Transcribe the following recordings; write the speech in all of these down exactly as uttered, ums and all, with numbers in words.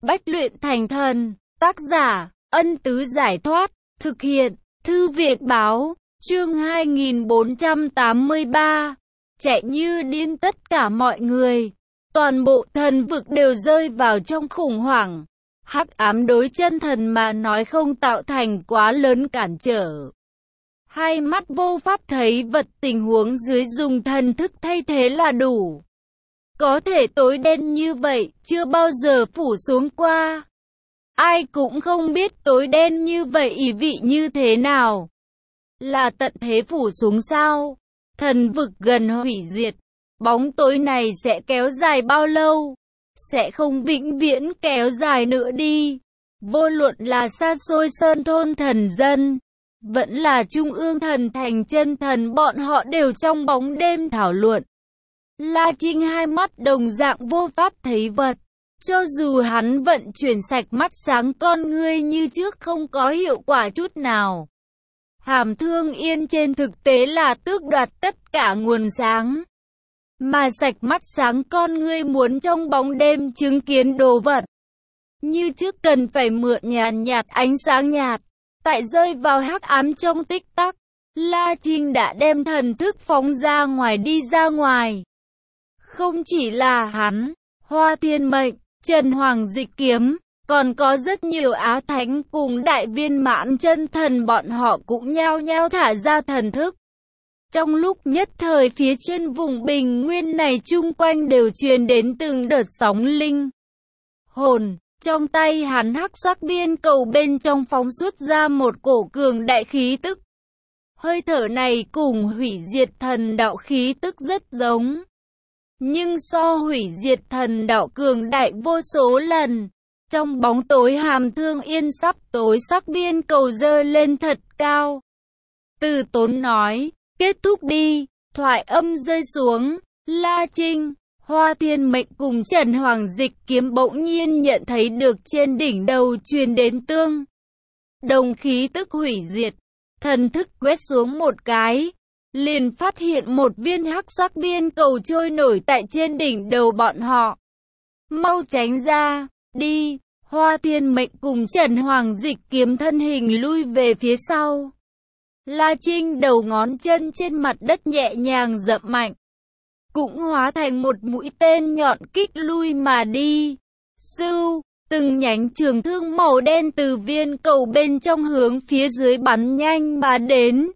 Bách luyện thành thần. Tác giả, Ân Tứ Giải Thoát. Thực hiện, Thư viện Báo. Chương hai nghìn bốn trăm tám mươi ba. Chạy như điên tất cả mọi người. Toàn bộ thần vực đều rơi vào trong khủng hoảng. Hắc ám đối chân thần mà nói không tạo thành quá lớn cản trở. Hai mắt vô pháp thấy vật, tình huống dưới dùng thần thức thay thế là đủ. Có thể tối đen như vậy, chưa bao giờ phủ xuống qua. Ai cũng không biết tối đen như vậy ý vị như thế nào. Là tận thế phủ xuống sao? Thần vực gần hủy diệt. Bóng tối này sẽ kéo dài bao lâu? Sẽ không vĩnh viễn kéo dài nữa đi. Vô luận là xa xôi sơn thôn thần dân, vẫn là trung ương thần thành chân thần, bọn họ đều trong bóng đêm thảo luận. La Trinh hai mắt đồng dạng vô pháp thấy vật. Cho dù hắn vận chuyển sạch mắt sáng con ngươi như trước không có hiệu quả chút nào. Hàm Thương Yên trên thực tế là tước đoạt tất cả nguồn sáng. Mà sạch mắt sáng con ngươi muốn trong bóng đêm chứng kiến đồ vật. Như trước cần phải mượn nhàn nhạt ánh sáng nhạt. Tại rơi vào hắc ám trong tích tắc, La Trinh đã đem thần thức phóng ra ngoài đi ra ngoài. Không chỉ là hắn, Hoa Thiên Mệnh, Trần Hoàng Dịch Kiếm, còn có rất nhiều Á Thánh cùng đại viên mãn chân thần, bọn họ cũng nhao nhao thả ra thần thức. Trong lúc nhất thời phía trên vùng bình nguyên này chung quanh đều truyền đến từng đợt sóng linh hồn. Trong tay hắn hắc sắc viên cầu bên trong phóng xuất ra một cổ cường đại khí tức. Hơi thở này cùng hủy diệt thần đạo khí tức rất giống. Nhưng so hủy diệt thần đạo cường đại vô số lần. Trong bóng tối Hàm Thương Yên sắp tối sắc viên cầu dơ lên thật cao. Từ Tốn nói, kết thúc đi, thoại âm rơi xuống, La Trinh, Hoa Thiên Mệnh cùng Trần Hoàng Dịch Kiếm bỗng nhiên nhận thấy được trên đỉnh đầu truyền đến tương đồng khí tức hủy diệt. Thần thức quét xuống một cái, liền phát hiện một viên hắc sắc viên cầu trôi nổi tại trên đỉnh đầu bọn họ. Mau tránh ra, đi! Hoa Thiên Mệnh cùng Trần Hoàng Dịch Kiếm thân hình lui về phía sau. La Trinh đầu ngón chân trên mặt đất nhẹ nhàng dậm mạnh, cũng hóa thành một mũi tên nhọn kích lui mà đi. Sưu, từng nhánh trường thương màu đen từ viên cầu bên trong hướng phía dưới bắn nhanh mà đến.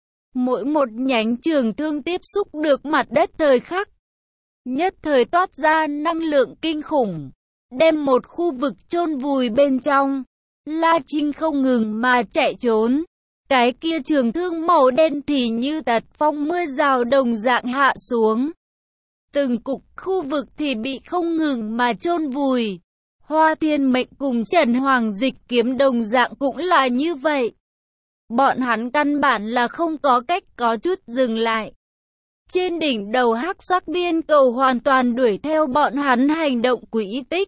Mỗi một nhánh trường thương tiếp xúc được mặt đất thời khắc, nhất thời toát ra năng lượng kinh khủng, đem một khu vực chôn vùi bên trong. La Trinh không ngừng mà chạy trốn. Cái kia trường thương màu đen thì như tật phong mưa rào đồng dạng hạ xuống. Từng cục khu vực thì bị không ngừng mà chôn vùi. Hoa Thiên Mệnh cùng Trần Hoàng Dịch Kiếm đồng dạng cũng là như vậy. Bọn hắn căn bản là không có cách có chút dừng lại. Trên đỉnh đầu hắc sắc viên cầu hoàn toàn đuổi theo bọn hắn hành động quỹ tích.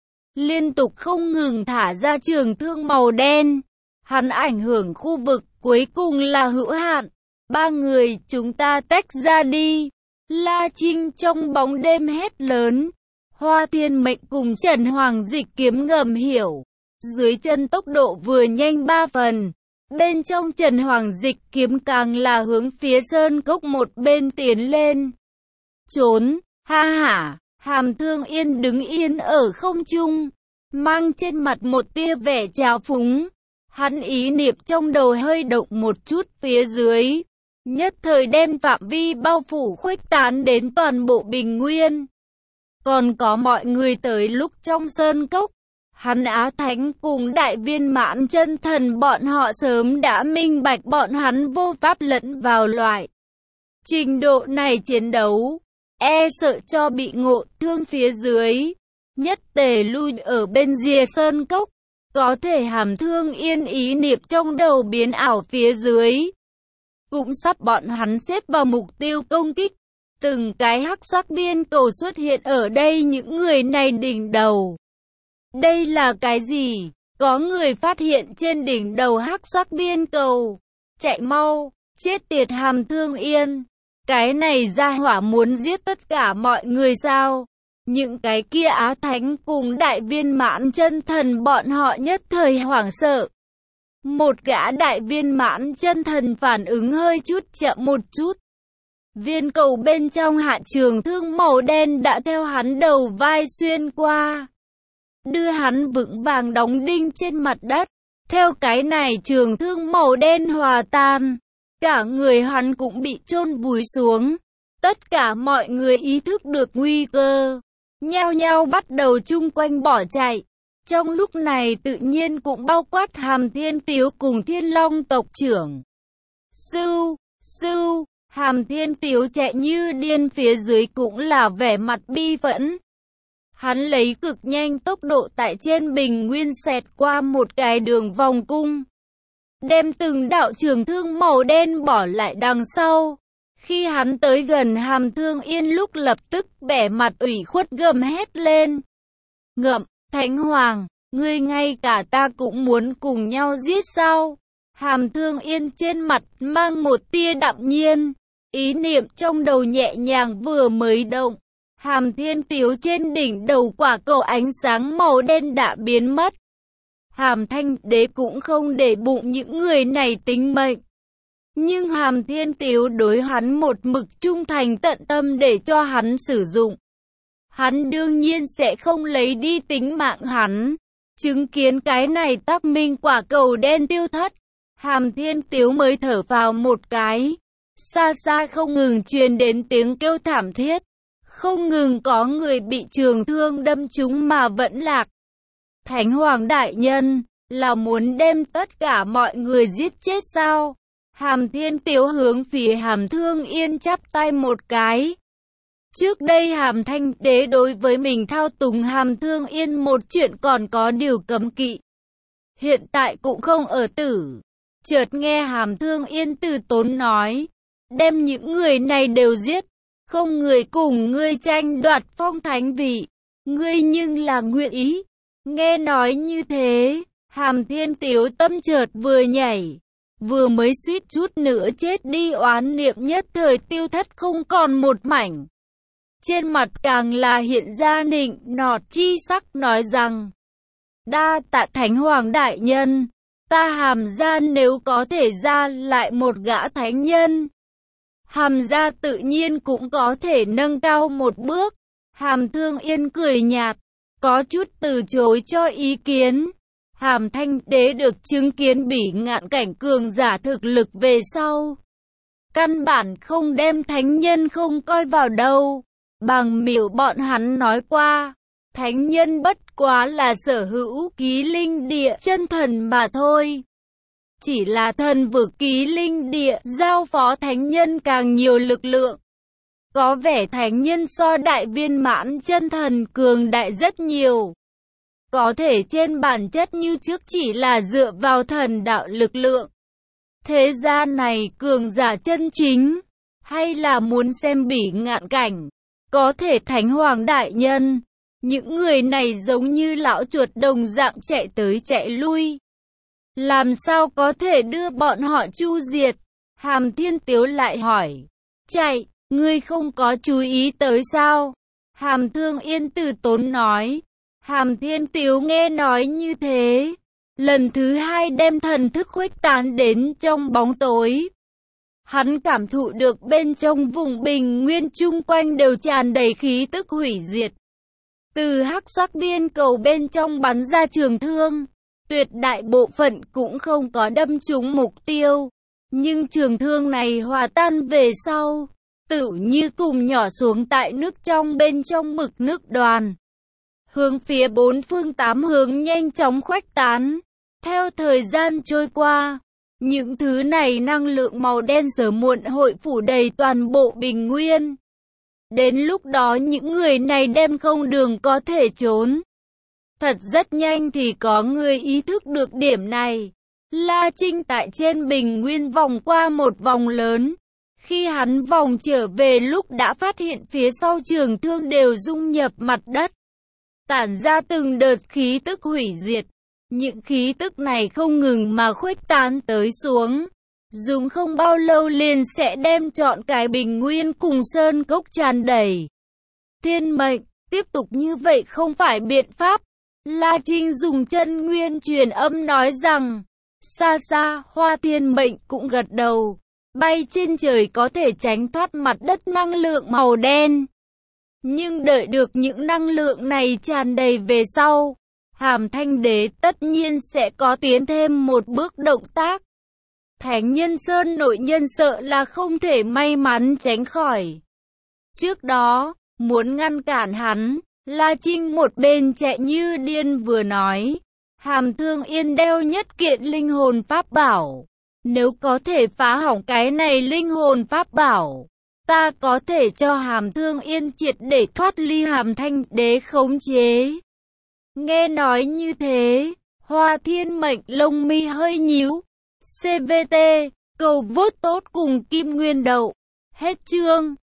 Liên tục không ngừng thả ra trường thương màu đen. Hắn ảnh hưởng khu vực cuối cùng là hữu hạn. Ba người chúng ta tách ra đi. La Trinh trong bóng đêm hét lớn. Hoa Thiên Mệnh cùng Trần Hoàng Dịch Kiếm ngầm hiểu. Dưới chân tốc độ vừa nhanh ba phần. Bên trong Trần Hoàng Dịch Kiếm càng là hướng phía sơn cốc một bên tiến lên. Trốn, ha hả, Hàm Thương Yên đứng yên ở không trung, mang trên mặt một tia vẻ trào phúng. Hắn ý niệm trong đầu hơi động một chút phía dưới, nhất thời đem phạm vi bao phủ khuếch tán đến toàn bộ bình nguyên. Còn có mọi người tới lúc trong sơn cốc, hắn Á Thánh cùng đại viên mãn chân thần bọn họ sớm đã minh bạch bọn hắn vô pháp lẫn vào loại trình độ này chiến đấu, e sợ cho bị ngộ thương phía dưới, nhất tề lui ở bên rìa sơn cốc. Có thể Hàm Thương Yên ý niệm trong đầu biến ảo phía dưới, cũng sắp bọn hắn xếp vào mục tiêu công kích. Từng cái hắc sắc viên cầu xuất hiện ở đây những người này đỉnh đầu. Đây là cái gì? Có người phát hiện trên đỉnh đầu hắc sắc viên cầu. Chạy mau, chết tiệt Hàm Thương Yên. Cái này ra hỏa muốn giết tất cả mọi người sao? Những cái kia Á Thánh cùng đại viên mãn chân thần bọn họ nhất thời hoảng sợ. Một gã đại viên mãn chân thần phản ứng hơi chút chậm một chút. Viên cầu bên trong hạ trường thương màu đen đã theo hắn đầu vai xuyên qua, đưa hắn vững vàng đóng đinh trên mặt đất. Theo cái này trường thương màu đen hòa tan, cả người hắn cũng bị chôn vùi xuống. Tất cả mọi người ý thức được nguy cơ, nhao nhao bắt đầu chung quanh bỏ chạy. Trong lúc này tự nhiên cũng bao quát Hàm Thiên Tiếu cùng Thiên Long tộc trưởng. Sưu, sưu, Hàm Thiên Tiếu chạy như điên, phía dưới cũng là vẻ mặt bi phẫn. Hắn lấy cực nhanh tốc độ tại trên bình nguyên xẹt qua một cái đường vòng cung, đem từng đạo trường thương màu đen bỏ lại đằng sau. Khi hắn tới gần Hàm Thương Yên lúc lập tức vẻ mặt ủy khuất gầm hét lên. Ngậm, Thánh Hoàng, ngươi ngay cả ta cũng muốn cùng nhau giết sao? Hàm Thương Yên trên mặt mang một tia đạm nhiên, ý niệm trong đầu nhẹ nhàng vừa mới động. Hàm Thiên Tiếu trên đỉnh đầu quả cầu ánh sáng màu đen đã biến mất. Hàm Thanh Đế cũng không để bụng những người này tính mệnh. Nhưng Hàm Thiên Tiếu đối hắn một mực trung thành tận tâm để cho hắn sử dụng. Hắn đương nhiên sẽ không lấy đi tính mạng hắn. Chứng kiến cái này Tắc Minh quả cầu đen tiêu thất, Hàm Thiên Tiếu mới thở vào một cái. Xa xa không ngừng truyền đến tiếng kêu thảm thiết. Không ngừng có người bị trường thương đâm trúng mà vẫn lạc. Thánh Hoàng đại nhân, là muốn đem tất cả mọi người giết chết sao? Hàm Thiên Tiếu hướng phía Hàm Thương Yên chắp tay một cái. Trước đây Hàm Thanh Đế đối với mình thao túng Hàm Thương Yên một chuyện còn có điều cấm kỵ. Hiện tại cũng không ở tử. Chợt nghe Hàm Thương Yên từ tốn nói, đem những người này đều giết, không người cùng ngươi tranh đoạt phong thánh vị, ngươi nhưng là nguyện ý. Nghe nói như thế, Hàm Thiên Tiếu tâm chợt vừa nhảy, vừa mới suýt chút nữa chết đi oán niệm nhất thời tiêu thất không còn một mảnh. Trên mặt càng là hiện ra nịnh nọt chi sắc, nói rằng, đa tạ Thánh Hoàng đại nhân, ta Hàm gia nếu có thể ra lại một gã thánh nhân, Hàm gia tự nhiên cũng có thể nâng cao một bước. Hàm Thương Yên cười nhạt, có chút từ chối cho ý kiến. Hàm Thanh Đế được chứng kiến Bỉ Ngạn cảnh cường giả thực lực về sau, căn bản không đem thánh nhân không coi vào đâu. Bằng miệng bọn hắn nói qua, thánh nhân bất quá là sở hữu ký linh địa chân thần mà thôi. Chỉ là thần vực ký linh địa giao phó thánh nhân càng nhiều lực lượng. Có vẻ thánh nhân so đại viên mãn chân thần cường đại rất nhiều. Có thể trên bản chất như trước chỉ là dựa vào thần đạo lực lượng. Thế gian này cường giả chân chính, hay là muốn xem Bỉ Ngạn cảnh, có thể Thánh Hoàng đại nhân, những người này giống như lão chuột đồng dạng chạy tới chạy lui. Làm sao có thể đưa bọn họ chu diệt? Hàm Thiên Tiếu lại hỏi, chạy, ngươi không có chú ý tới sao? Hàm Thương Yên từ tốn nói. Hàm Thiên Tiếu nghe nói như thế, lần thứ hai đem thần thức khuếch tán đến trong bóng tối. Hắn cảm thụ được bên trong vùng bình nguyên chung quanh đều tràn đầy khí tức hủy diệt. Từ hắc sắc biên cầu bên trong bắn ra trường thương, tuyệt đại bộ phận cũng không có đâm trúng mục tiêu. Nhưng trường thương này hòa tan về sau, tựu như cùng nhỏ xuống tại nước trong bên trong mực nước đoàn. Hướng phía bốn phương tám hướng nhanh chóng khuếch tán. Theo thời gian trôi qua, những thứ này năng lượng màu đen sớm muộn hội phủ đầy toàn bộ bình nguyên. Đến lúc đó những người này đem không đường có thể trốn. Thật rất nhanh thì có người ý thức được điểm này. La Trinh tại trên bình nguyên vòng qua một vòng lớn. Khi hắn vòng trở về lúc đã phát hiện phía sau trường thương đều dung nhập mặt đất, tản ra từng đợt khí tức hủy diệt. Những khí tức này không ngừng mà khuếch tán tới xuống, dùng không bao lâu liền sẽ đem trọn cái bình nguyên cùng sơn cốc tràn đầy. Thiên mệnh, Tiếp tục như vậy không phải biện pháp. La Trinh dùng chân nguyên truyền âm nói rằng, xa xa, Hoa Thiên Mệnh cũng gật đầu. Bay trên trời có thể tránh thoát mặt đất năng lượng màu đen. Nhưng đợi được những năng lượng này tràn đầy về sau, Hàm Thanh Đế tất nhiên sẽ có tiến thêm một bước động tác. Thánh Nhân Sơn nội nhân sợ là không thể may mắn tránh khỏi. Trước đó, muốn ngăn cản hắn, La Trinh một bên chạy như điên vừa nói, Hàm Thương Yên đeo nhất kiện linh hồn pháp bảo. Nếu có thể phá hỏng cái này linh hồn pháp bảo, ta có thể cho Hàm Thương Yên triệt để thoát ly Hàm Thanh Đế khống chế. Nghe nói như thế, Hoa Thiên Mệnh lông mi hơi nhíu. xê vê tê, cầu vote tốt cùng Kim Nguyên Đậu. Hết chương.